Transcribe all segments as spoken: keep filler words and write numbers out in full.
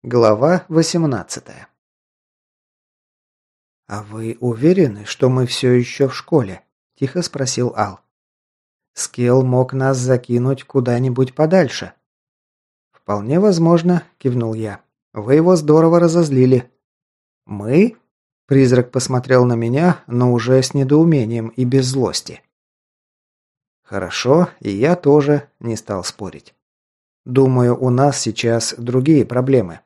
Глава восемнадцатая. «А вы уверены, что мы все еще в школе?» – тихо спросил Ал. «Скелл мог нас закинуть куда-нибудь подальше». «Вполне возможно», – кивнул я. «Вы его здорово разозлили». «Мы?» – призрак посмотрел на меня, но уже с недоумением и без злости. «Хорошо, и я тоже», – не стал спорить. «Думаю, у нас сейчас другие проблемы».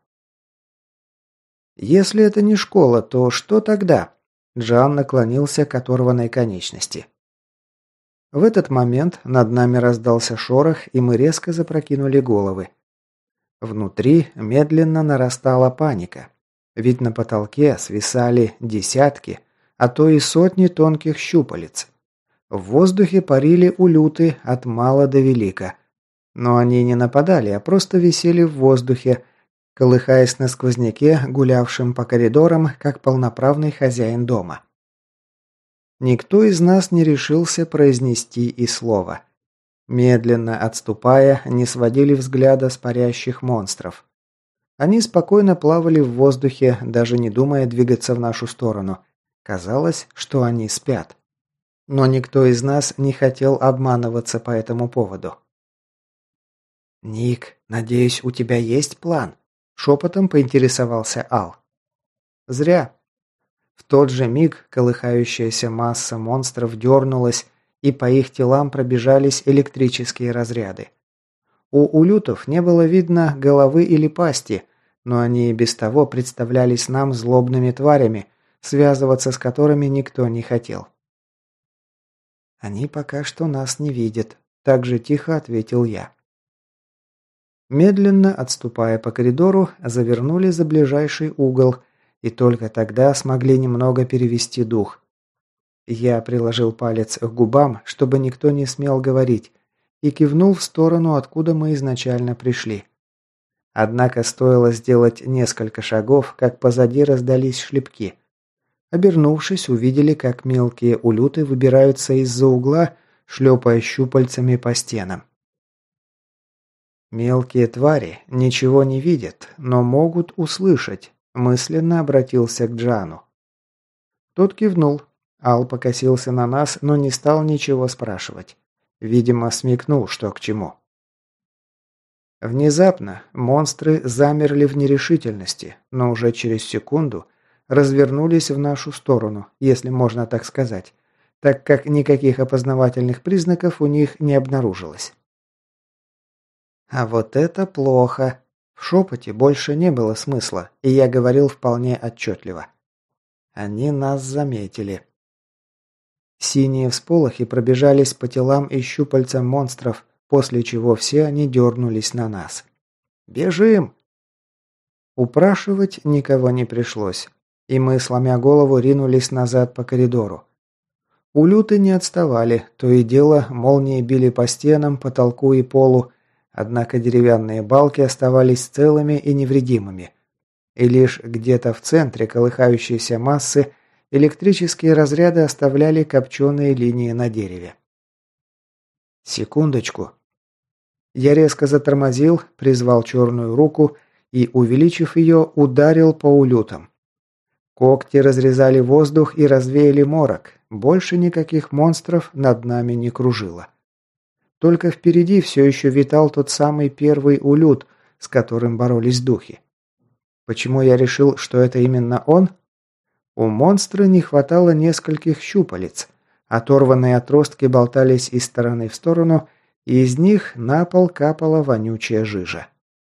«Если это не школа, то что тогда?» Джан наклонился к оторванной конечности. В этот момент над нами раздался шорох, и мы резко запрокинули головы. Внутри медленно нарастала паника. Ведь на потолке свисали десятки, а то и сотни тонких щупалец. В воздухе парили улюты от мала до велика. Но они не нападали, а просто висели в воздухе, колыхаясь на сквозняке, гулявшем по коридорам, как полноправный хозяин дома. Никто из нас не решился произнести и слова. Медленно отступая, не сводили взгляда с парящих монстров. Они спокойно плавали в воздухе, даже не думая двигаться в нашу сторону. Казалось, что они спят. Но никто из нас не хотел обманываться по этому поводу. «Ник, надеюсь, у тебя есть план?» Шепотом поинтересовался Ал. Зря. В тот же миг колыхающаяся масса монстров дернулась, и по их телам пробежались электрические разряды. У улютов не было видно головы или пасти, но они и без того представлялись нам злобными тварями, связываться с которыми никто не хотел. «Они пока что нас не видят», – так же тихо ответил я. Медленно, отступая по коридору, завернули за ближайший угол и только тогда смогли немного перевести дух. Я приложил палец к губам, чтобы никто не смел говорить, и кивнул в сторону, откуда мы изначально пришли. Однако стоило сделать несколько шагов, как позади раздались шлепки. Обернувшись, увидели, как мелкие улюты выбираются из-за угла, шлепая щупальцами по стенам. «Мелкие твари ничего не видят, но могут услышать», – мысленно обратился к Джану. Тот кивнул. Ал покосился на нас, но не стал ничего спрашивать. Видимо, смекнул, что к чему. Внезапно монстры замерли в нерешительности, но уже через секунду развернулись в нашу сторону, если можно так сказать, так как никаких опознавательных признаков у них не обнаружилось. А вот это плохо. В шепоте больше не было смысла, и я говорил вполне отчетливо. Они нас заметили. Синие всполохи пробежались по телам и щупальцам монстров, после чего все они дернулись на нас. «Бежим!» Упрашивать никого не пришлось, и мы, сломя голову, ринулись назад по коридору. Улюты не отставали, то и дело молнии били по стенам, потолку и полу, однако деревянные балки оставались целыми и невредимыми. И лишь где-то в центре колыхающейся массы электрические разряды оставляли копченые линии на дереве. «Секундочку». Я резко затормозил, призвал черную руку и, увеличив ее, ударил по улютам. Когти разрезали воздух и развеяли морок. Больше никаких монстров над нами не кружило. Только впереди все еще витал тот самый первый улют, с которым боролись духи. Почему я решил, что это именно он? У монстра не хватало нескольких щупалец. Оторванные отростки болтались из стороны в сторону, и из них на пол капала вонючая жижа.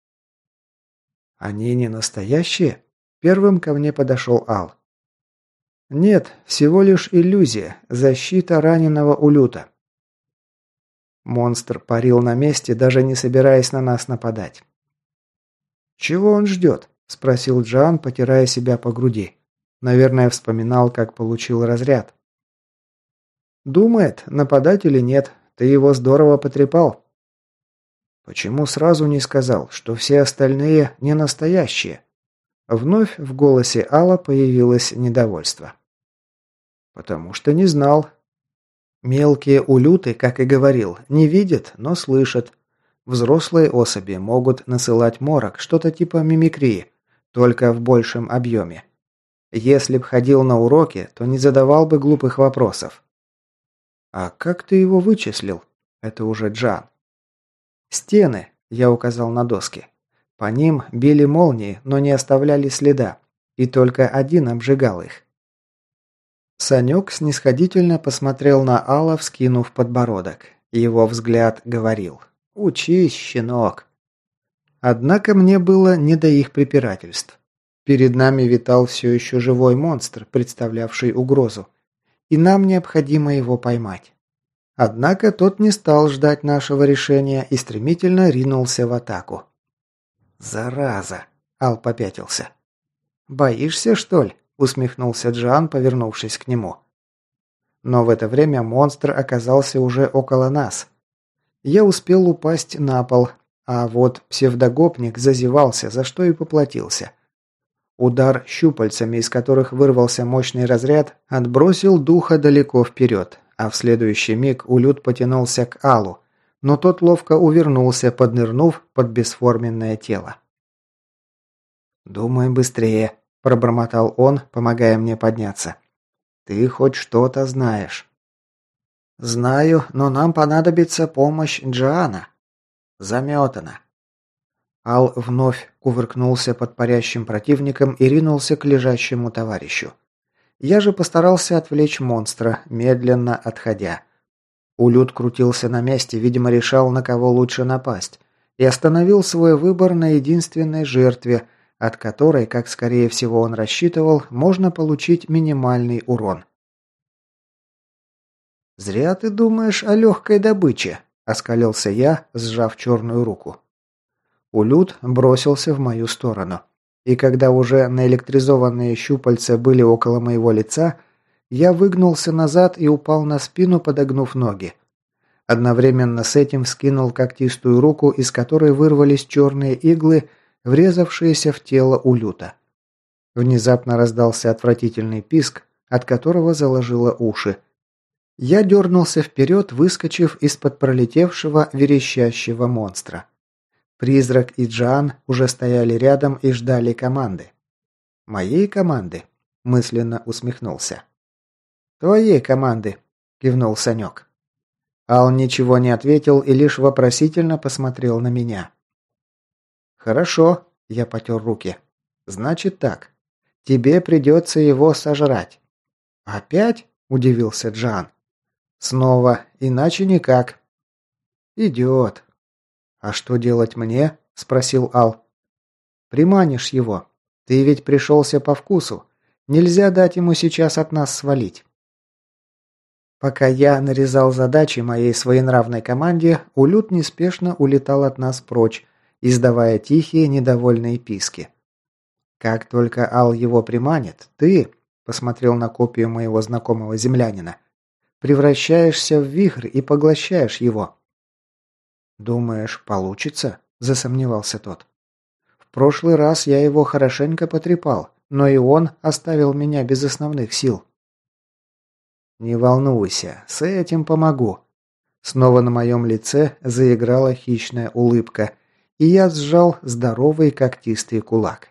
«Они не настоящие?» Первым ко мне подошел Ал. «Нет, всего лишь иллюзия, защита раненого улюта». Монстр парил на месте, даже не собираясь на нас нападать. «Чего он ждет?» – спросил Джан, потирая себя по груди. Наверное, вспоминал, как получил разряд. «Думает, нападать или нет. Ты его здорово потрепал». «Почему сразу не сказал, что все остальные не настоящие?» Вновь в голосе Алла появилось недовольство. «Потому что не знал. Мелкие улюты, как и говорил, не видят, но слышат. Взрослые особи могут насылать морок, что-то типа мимикрии. только в большем объеме. Если б ходил на уроки, то не задавал бы глупых вопросов. «А как ты его вычислил?» Это уже Джан. «Стены», – я указал на доски. По ним били молнии, но не оставляли следа, и только один обжигал их. Санек снисходительно посмотрел на Алла, вскинув подбородок. Его взгляд говорил: «Учись, щенок». Однако мне было не до их препирательств. Перед нами витал все еще живой монстр, представлявший угрозу, и нам необходимо его поймать. Однако тот не стал ждать нашего решения и стремительно ринулся в атаку. «Зараза!» – Ал попятился. «Боишься, что ли?» – усмехнулся Джан, повернувшись к нему. Но в это время монстр оказался уже около нас. Я успел упасть на пол, а вот псевдогопник зазевался, за что и поплатился. Удар щупальцами, из которых вырвался мощный разряд, отбросил духа далеко вперед, а в следующий миг улют потянулся к Аллу, но тот ловко увернулся, поднырнув под бесформенное тело. «Думай быстрее», – пробормотал он, помогая мне подняться. «Ты хоть что-то знаешь». «Знаю, но нам понадобится помощь Джоана». «Заметано». Ал вновь кувыркнулся под парящим противником и ринулся к лежащему товарищу. Я же постарался отвлечь монстра, медленно отходя. Улют крутился на месте, видимо, решал, на кого лучше напасть, и остановил свой выбор на единственной жертве, от которой, как скорее всего он рассчитывал, можно получить минимальный урон. «Зря ты думаешь о легкой добыче», – оскалился я, сжав черную руку. Улют бросился в мою сторону. И когда уже наэлектризованные щупальца были около моего лица, я выгнулся назад и упал на спину, подогнув ноги. Одновременно с этим вскинул когтистую руку, из которой вырвались черные иглы, врезавшиеся в тело улюта. Внезапно раздался отвратительный писк, от которого заложило уши. Я дернулся вперед, выскочив из-под пролетевшего верещащего монстра. Призрак и Джан уже стояли рядом и ждали команды. «Моей команды?» – мысленно усмехнулся. «Твоей команды», – кивнул Санек. Ал ничего не ответил и лишь вопросительно посмотрел на меня. «Хорошо», – я потер руки. «Значит так. Тебе придется его сожрать». «Опять?» – удивился Джан. «Снова, иначе никак». «Идет». «А что делать мне?» – спросил Ал. «Приманишь его. Ты ведь пришелся по вкусу. Нельзя дать ему сейчас от нас свалить». Пока я нарезал задачи моей своенравной команде, улют неспешно улетал от нас прочь, издавая тихие недовольные писки. «Как только Ал его приманит, ты...» – посмотрел на копию моего знакомого землянина. «Превращаешься в вихрь и поглощаешь его». «Думаешь, получится?» – засомневался тот. «В прошлый раз я его хорошенько потрепал, но и он оставил меня без основных сил». «Не волнуйся, с этим помогу». Снова на моем лице заиграла хищная улыбка, и я сжал здоровый когтистый кулак.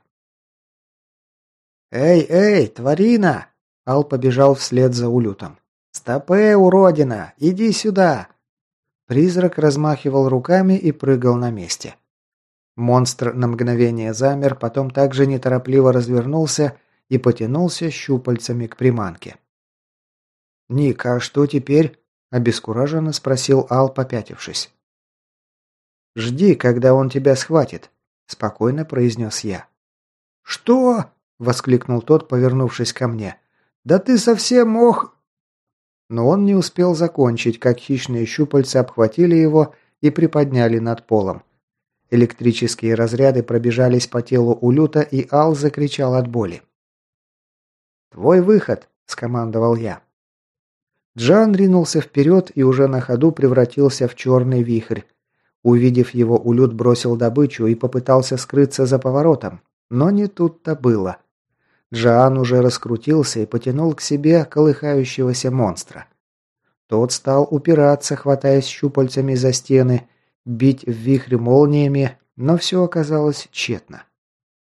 «Эй, эй, тварина!» – Ал побежал вслед за улютом. «Стопэ, уродина! Иди сюда!» Призрак размахивал руками и прыгал на месте. Монстр на мгновение замер, потом также неторопливо развернулся и потянулся щупальцами к приманке. «Ник, а что теперь?» – обескураженно спросил Ал, попятившись. «Жди, когда он тебя схватит», – спокойно произнес я. «Что?» – воскликнул тот, повернувшись ко мне. «Да ты совсем ох...» Но он не успел закончить, как хищные щупальца обхватили его и приподняли над полом. Электрические разряды пробежались по телу улюта, и Ал закричал от боли. «Твой выход!» – скомандовал я. Джан ринулся вперед и уже на ходу превратился в черный вихрь. Увидев его, улют бросил добычу и попытался скрыться за поворотом, но не тут-то было. Джан уже раскрутился и потянул к себе колыхающегося монстра. Тот стал упираться, хватаясь щупальцами за стены, бить в вихре молниями, но все оказалось тщетно.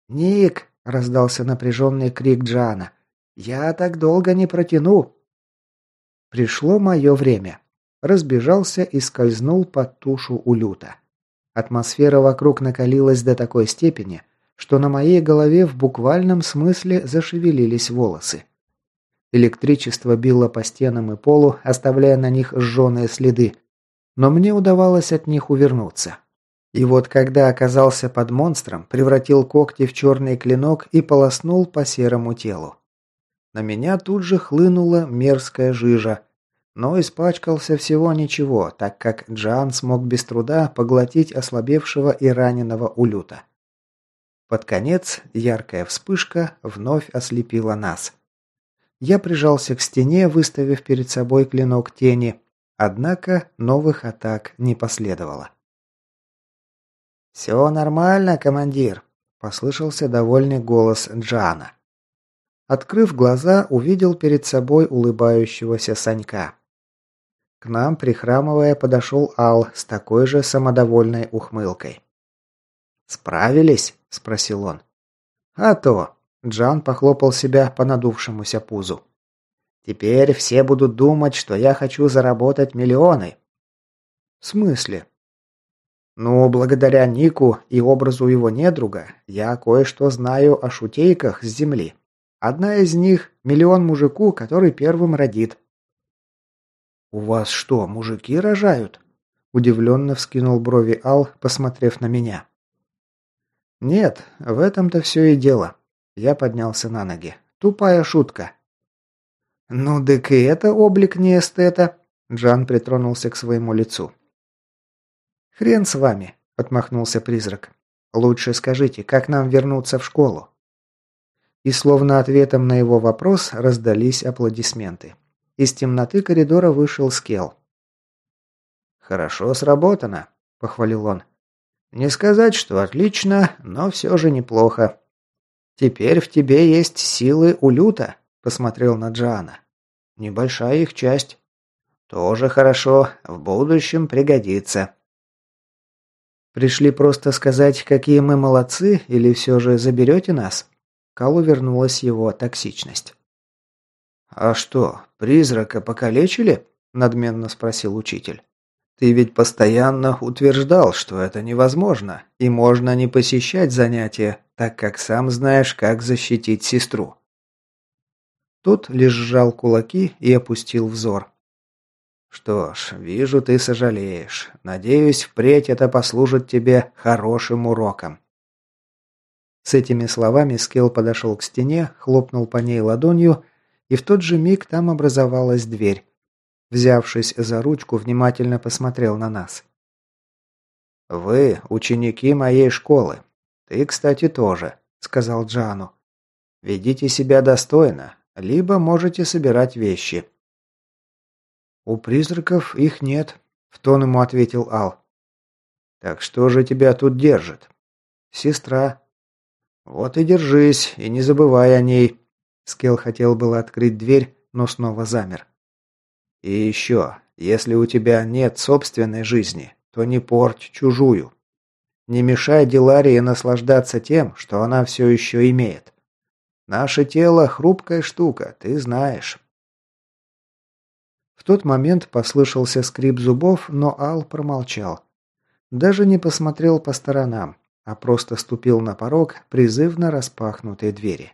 «Ник!» – раздался напряженный крик Джана. «Я так долго не протяну!» Пришло мое время. Разбежался и скользнул под тушу улюта. Атмосфера вокруг накалилась до такой степени, что на моей голове в буквальном смысле зашевелились волосы. Электричество било по стенам и полу, оставляя на них сжженные следы, но мне удавалось от них увернуться. И вот когда оказался под монстром, превратил когти в черный клинок и полоснул по серому телу. На меня тут же хлынула мерзкая жижа, но испачкался всего ничего, так как Джан смог без труда поглотить ослабевшего и раненого улюта. Под конец яркая вспышка вновь ослепила нас. Я прижался к стене, выставив перед собой клинок тени, однако новых атак не последовало. «Все нормально, командир», – послышался довольный голос Джана. Открыв глаза, увидел перед собой улыбающегося Санька. К нам, прихрамывая, подошел Ал с такой же самодовольной ухмылкой. «Справились?» – спросил он. «А то!» – Джан похлопал себя по надувшемуся пузу. «Теперь все будут думать, что я хочу заработать миллионы». «В смысле?» «Ну, благодаря Нику и образу его недруга, я кое-что знаю о шутейках с земли. Одна из них – миллион мужику, который первым родит». «У вас что, мужики рожают?» – удивленно вскинул брови Ал, посмотрев на меня. «Нет, в этом-то все и дело». Я поднялся на ноги. «Тупая шутка». «Ну, дык и это облик не эстета», – Джан притронулся к своему лицу. «Хрен с вами», – отмахнулся призрак. «Лучше скажите, как нам вернуться в школу?» И словно ответом на его вопрос раздались аплодисменты. Из темноты коридора вышел Скелл. «Хорошо сработано», – похвалил он. «Не сказать, что отлично, но все же неплохо. Теперь в тебе есть силы улюта», – посмотрел на Джана. «Небольшая их часть. Тоже хорошо, в будущем пригодится». «Пришли просто сказать, какие мы молодцы, или все же заберете нас?» К Аллу вернулась его токсичность. «А что, призрака покалечили?» – надменно спросил учитель. «Ты ведь постоянно утверждал, что это невозможно, и можно не посещать занятия, так как сам знаешь, как защитить сестру». Тот лишь сжал кулаки и опустил взор. «Что ж, вижу, ты сожалеешь. Надеюсь, впредь это послужит тебе хорошим уроком». С этими словами Скелл подошел к стене, хлопнул по ней ладонью, и в тот же миг там образовалась дверь. Взявшись за ручку, внимательно посмотрел на нас. «Вы ученики моей школы. Ты, кстати, тоже», — сказал Джану. «Ведите себя достойно, либо можете собирать вещи». «У призраков их нет», — в тон ему ответил Ал. «Так что же тебя тут держит?» «Сестра». «Вот и держись, и не забывай о ней». Скелл хотел было открыть дверь, но снова замер. «И еще, если у тебя нет собственной жизни, то не порть чужую. Не мешай Диларии наслаждаться тем, что она все еще имеет. Наше тело – хрупкая штука, ты знаешь». В тот момент послышался скрип зубов, но Ал промолчал. Даже не посмотрел по сторонам, а просто ступил на порог призывно распахнутой двери.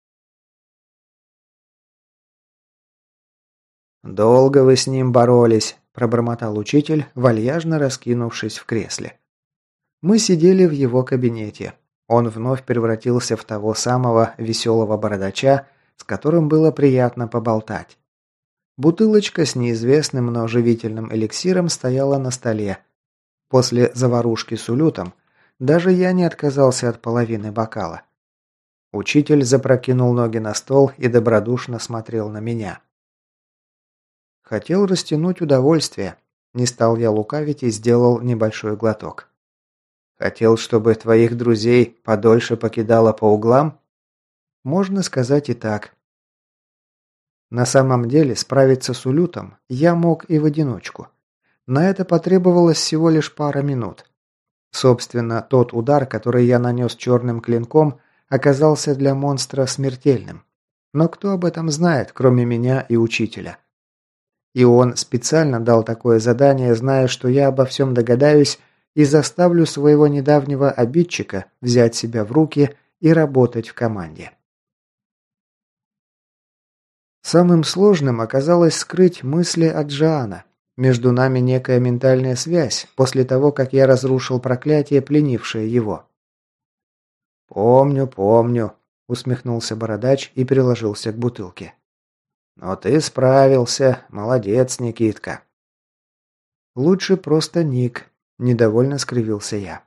«Долго вы с ним боролись», – пробормотал учитель, вальяжно раскинувшись в кресле. Мы сидели в его кабинете. Он вновь превратился в того самого веселого бородача, с которым было приятно поболтать. Бутылочка с неизвестным, но живительным эликсиром стояла на столе. После заварушки с улютом даже я не отказался от половины бокала. Учитель запрокинул ноги на стол и добродушно смотрел на меня. Хотел растянуть удовольствие. Не стал я лукавить и сделал небольшой глоток. Хотел, чтобы твоих друзей подольше покидало по углам? Можно сказать и так. На самом деле справиться с улютом я мог и в одиночку. На это потребовалось всего лишь пара минут. Собственно, тот удар, который я нанес черным клинком, оказался для монстра смертельным. Но кто об этом знает, кроме меня и учителя? И он специально дал такое задание, зная, что я обо всем догадаюсь и заставлю своего недавнего обидчика взять себя в руки и работать в команде. Самым сложным оказалось скрыть мысли от Джоана. Между нами некая ментальная связь после того, как я разрушил проклятие, пленившее его. «Помню, помню», — усмехнулся бородач и приложился к бутылке. «Но ты справился. Молодец, Никитка». «Лучше просто Ник», — недовольно скривился я.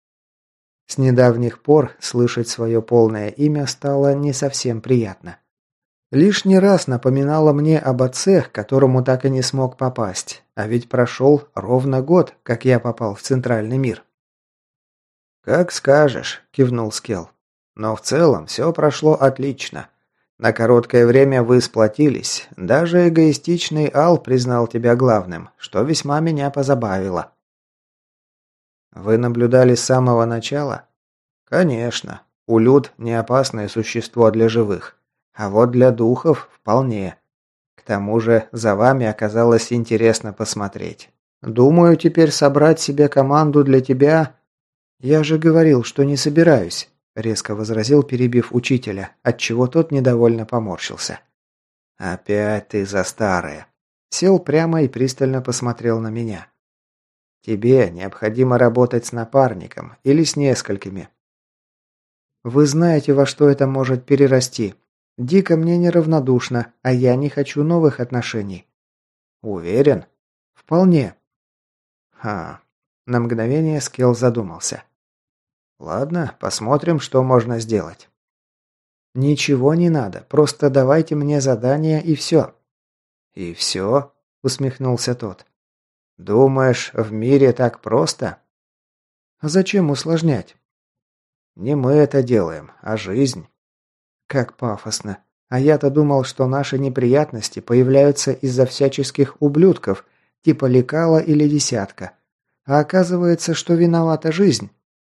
С недавних пор слышать свое полное имя стало не совсем приятно. Лишний раз напоминало мне об отце, к которому так и не смог попасть, а ведь прошел ровно год, как я попал в Центральный мир. «Как скажешь», – кивнул Скелл. «Но в целом все прошло отлично. На короткое время вы сплотились. Даже эгоистичный Ал признал тебя главным, что весьма меня позабавило». «Вы наблюдали с самого начала?» «Конечно. Улюд – не опасное существо для живых. А вот для духов – вполне. К тому же за вами оказалось интересно посмотреть. Думаю, теперь собрать себе команду для тебя...» «Я же говорил, что не собираюсь», – резко возразил, перебив учителя, отчего тот недовольно поморщился. «Опять ты за старое». Сел прямо и пристально посмотрел на меня. «Тебе необходимо работать с напарником или с несколькими». «Вы знаете, во что это может перерасти. Дико мне неравнодушно, а я не хочу новых отношений». «Уверен?» «Вполне». «Ха». На мгновение Скелл задумался. «Ладно, посмотрим, что можно сделать». «Ничего не надо, просто давайте мне задание и все». «И все?» – усмехнулся тот. «Думаешь, в мире так просто?» «Зачем усложнять?» «Не мы это делаем, а жизнь». «Как пафосно. А я-то думал, что наши неприятности появляются из-за всяческих ублюдков, типа Лекала или Десятка. А оказывается, что виновата жизнь».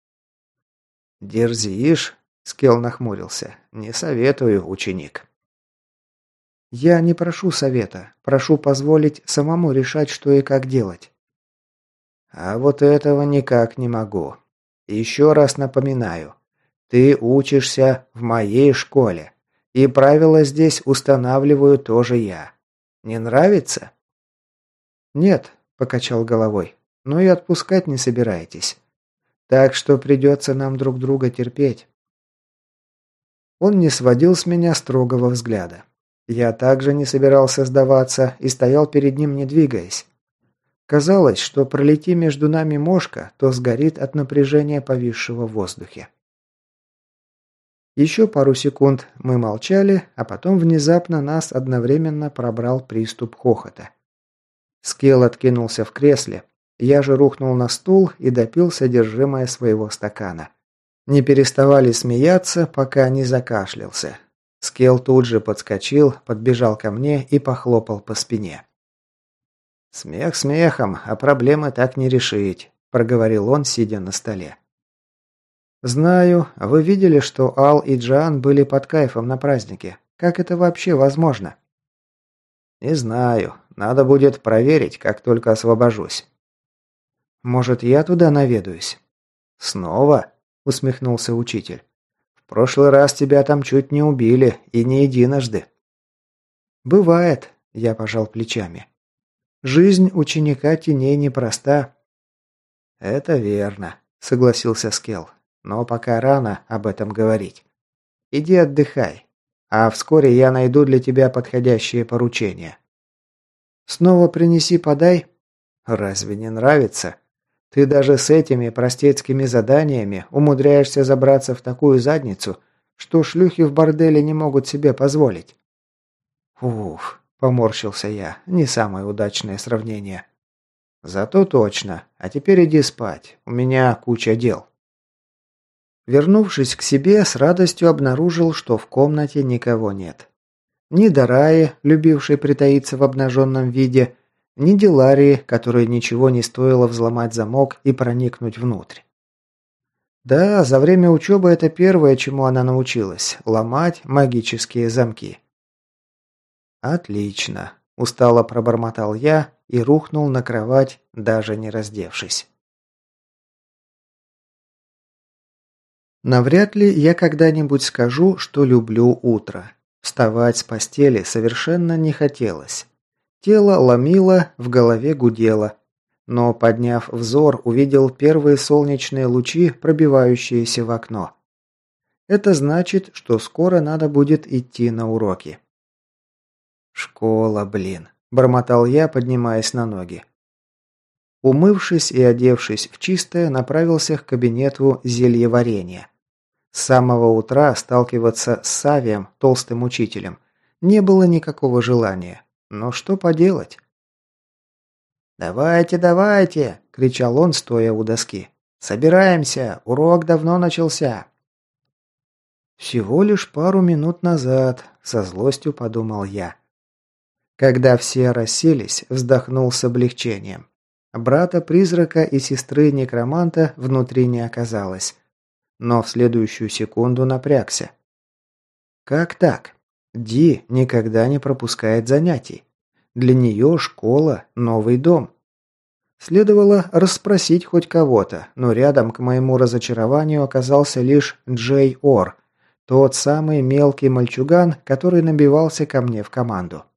«Дерзишь?» – Скелл нахмурился. «Не советую, ученик». «Я не прошу совета. Прошу позволить самому решать, что и как делать». «А вот этого никак не могу. Еще раз напоминаю. Ты учишься в моей школе. И правила здесь устанавливаю тоже я. Не нравится?» «Нет», – покачал головой. «Но и отпускать не собираетесь. Так что придется нам друг друга терпеть». Он не сводил с меня строгого взгляда. Я также не собирался сдаваться и стоял перед ним, не двигаясь. Казалось, что пролети между нами мошка, то сгорит от напряжения, повисшего в воздухе. Еще пару секунд мы молчали, а потом внезапно нас одновременно пробрал приступ хохота. Скелл откинулся в кресле. Я же рухнул на стул и допил содержимое своего стакана. Не переставали смеяться, пока не закашлялся. Скелл тут же подскочил, подбежал ко мне и похлопал по спине. «Смех смехом, а проблемы так не решить», – проговорил он, сидя на столе. «Знаю, вы видели, что Ал и Джоан были под кайфом на празднике. Как это вообще возможно?» «Не знаю. Надо будет проверить, как только освобожусь». «Может, я туда наведаюсь?» «Снова?» – усмехнулся учитель. «В прошлый раз тебя там чуть не убили, и не единожды». «Бывает», – я пожал плечами. «Жизнь ученика теней непроста». «Это верно», – согласился Скелл. «Но пока рано об этом говорить. Иди отдыхай, а вскоре я найду для тебя подходящее поручение». «Снова принеси-подай?» «Разве не нравится? Ты даже с этими простецкими заданиями умудряешься забраться в такую задницу, что шлюхи в борделе не могут себе позволить». «Уф», – поморщился я, – не самое удачное сравнение. «Зато точно. А теперь иди спать. У меня куча дел». Вернувшись к себе, с радостью обнаружил, что в комнате никого нет. Ни Дараи, любившей притаиться в обнаженном виде, ни Диларии, которой ничего не стоило взломать замок и проникнуть внутрь. Да, за время учебы это первое, чему она научилась – ломать магические замки. «Отлично», – устало пробормотал я и рухнул на кровать, даже не раздевшись. Навряд ли я когда-нибудь скажу, что люблю утро. Вставать с постели совершенно не хотелось. Тело ломило, в голове гудело. Но, подняв взор, увидел первые солнечные лучи, пробивающиеся в окно. Это значит, что скоро надо будет идти на уроки. «Школа, блин», – бормотал я, поднимаясь на ноги. Умывшись и одевшись в чистое, направился к кабинету зельеварения. С самого утра сталкиваться с Савием, толстым учителем, не было никакого желания. Но что поделать? «Давайте, давайте!» – кричал он, стоя у доски. «Собираемся! Урок давно начался!» «Всего лишь пару минут назад», – со злостью подумал я. Когда все расселись, вздохнул с облегчением. Брата-призрака и сестры-некроманта внутри не оказалось. Но в следующую секунду напрягся. Как так? Ди никогда не пропускает занятий. Для нее школа – новый дом. Следовало расспросить хоть кого-то, но рядом к моему разочарованию оказался лишь Джей Ор, тот самый мелкий мальчуган, который набивался ко мне в команду.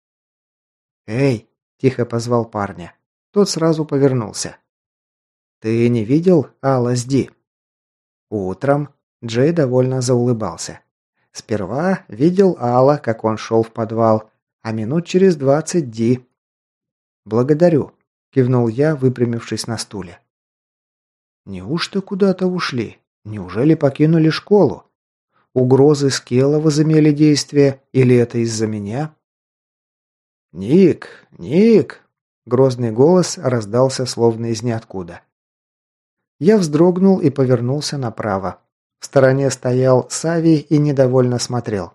«Эй!» – тихо позвал парня. Тот сразу повернулся. «Ты не видел Алла с Ди?» Утром Джей довольно заулыбался. Сперва видел Алла, как он шел в подвал, а минут через двадцать Ди. «Благодарю», – кивнул я, выпрямившись на стуле. «Неужто куда-то ушли? Неужели покинули школу? Угрозы Скелла возымели действие, или это из-за меня?» «Ник! Ник!» – грозный голос раздался словно из ниоткуда. Я вздрогнул и повернулся направо. В стороне стоял Савий и недовольно смотрел.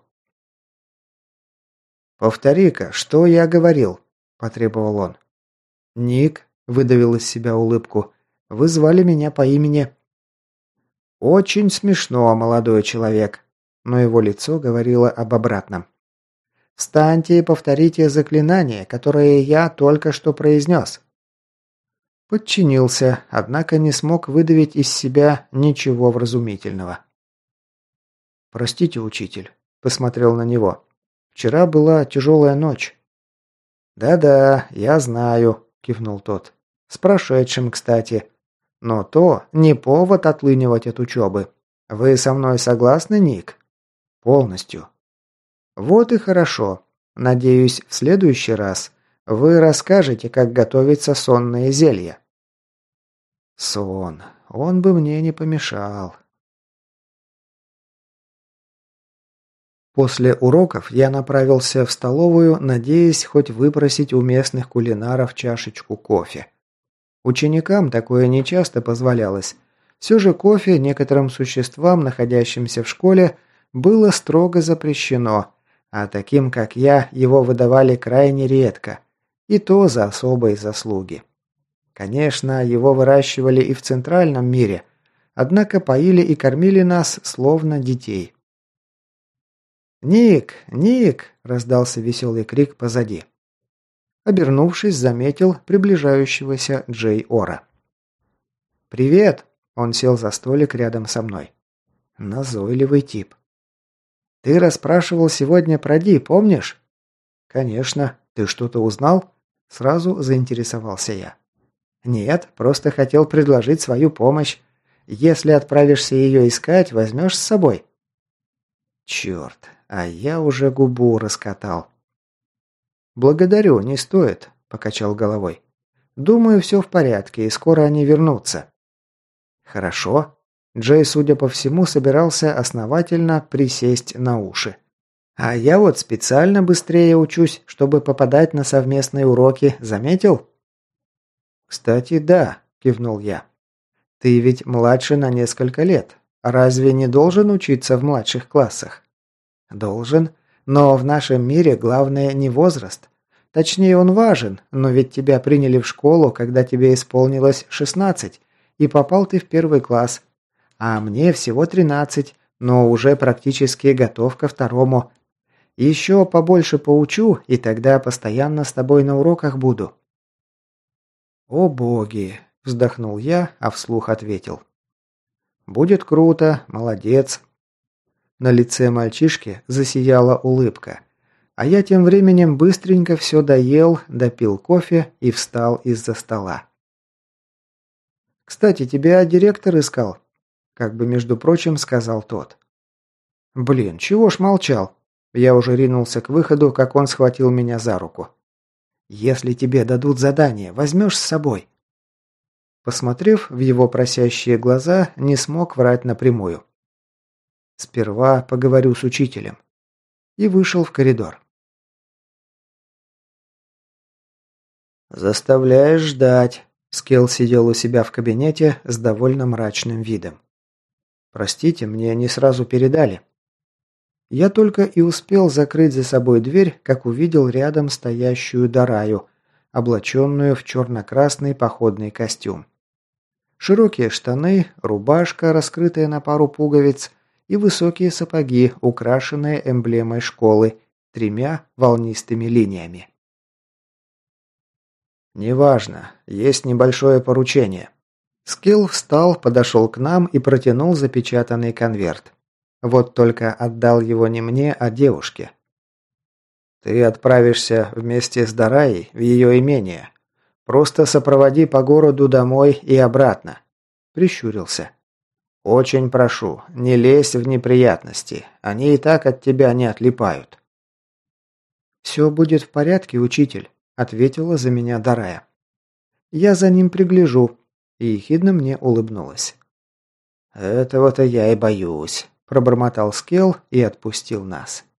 «Повтори-ка, что я говорил?» – потребовал он. «Ник», – выдавил из себя улыбку, – «вы звали меня по имени...» «Очень смешно, молодой человек», но его лицо говорило об обратном. «Встаньте и повторите заклинание, которое я только что произнес». Подчинился, однако не смог выдавить из себя ничего вразумительного. «Простите, учитель», – посмотрел на него. «Вчера была тяжелая ночь». «Да-да, я знаю», – кивнул тот. «С прошедшим, кстати. Но то не повод отлынивать от учебы. Вы со мной согласны, Ник?» «Полностью». «Вот и хорошо. Надеюсь, в следующий раз вы расскажете, как готовятся сонные зелья». Сон. Он бы мне не помешал. После уроков я направился в столовую, надеясь хоть выпросить у местных кулинаров чашечку кофе. Ученикам такое нечасто позволялось. Все же кофе некоторым существам, находящимся в школе, было строго запрещено, а таким, как я, его выдавали крайне редко, и то за особые заслуги. Конечно, его выращивали и в центральном мире, однако поили и кормили нас, словно детей. «Ник! Ник!» – раздался веселый крик позади. Обернувшись, заметил приближающегося Джей Ора. «Привет!» – он сел за столик рядом со мной. Назойливый тип. «Ты расспрашивал сегодня про Ди, помнишь?» «Конечно. Ты что-то узнал?» – сразу заинтересовался я. «Нет, просто хотел предложить свою помощь. Если отправишься ее искать, возьмешь с собой». «Черт, а я уже губу раскатал». «Благодарю, не стоит», – покачал головой. «Думаю, все в порядке, и скоро они вернутся». «Хорошо». Джей, судя по всему, собирался основательно присесть на уши. «А я вот специально быстрее учусь, чтобы попадать на совместные уроки, заметил?» «Кстати, да», – кивнул я. «Ты ведь младше на несколько лет. Разве не должен учиться в младших классах?» «Должен. Но в нашем мире главное не возраст. Точнее, он важен, но ведь тебя приняли в школу, когда тебе исполнилось шестнадцать, и попал ты в первый класс. А мне всего тринадцать, но уже практически готов ко второму. Еще побольше поучу, и тогда постоянно с тобой на уроках буду». «О боги!» – вздохнул я, а вслух ответил. «Будет круто, молодец». На лице мальчишки засияла улыбка. А я тем временем быстренько все доел, допил кофе и встал из-за стола. «Кстати, тебя директор искал», – как бы между прочим сказал тот. «Блин, чего ж молчал?» Я уже ринулся к выходу, как он схватил меня за руку. «Если тебе дадут задание, возьмешь с собой?» Посмотрев в его просящие глаза, не смог врать напрямую. «Сперва поговорю с учителем». И вышел в коридор. «Заставляешь ждать», – Скелл сидел у себя в кабинете с довольно мрачным видом. «Простите, мне не сразу передали». Я только и успел закрыть за собой дверь, как увидел рядом стоящую Дараю, облаченную в черно-красный походный костюм. Широкие штаны, рубашка, раскрытая на пару пуговиц, и высокие сапоги, украшенные эмблемой школы, тремя волнистыми линиями. «Неважно, есть небольшое поручение». Скилл встал, подошел к нам и протянул запечатанный конверт. Вот только отдал его не мне, а девушке. «Ты отправишься вместе с Дараей в ее имение. Просто сопроводи по городу домой и обратно», – прищурился. «Очень прошу, не лезь в неприятности. Они и так от тебя не отлипают». «Все будет в порядке, учитель», – ответила за меня Дарая. «Я за ним пригляжу», – и ехидно мне улыбнулась. «Этого-то я и боюсь», – пробормотал Скелл и отпустил нас.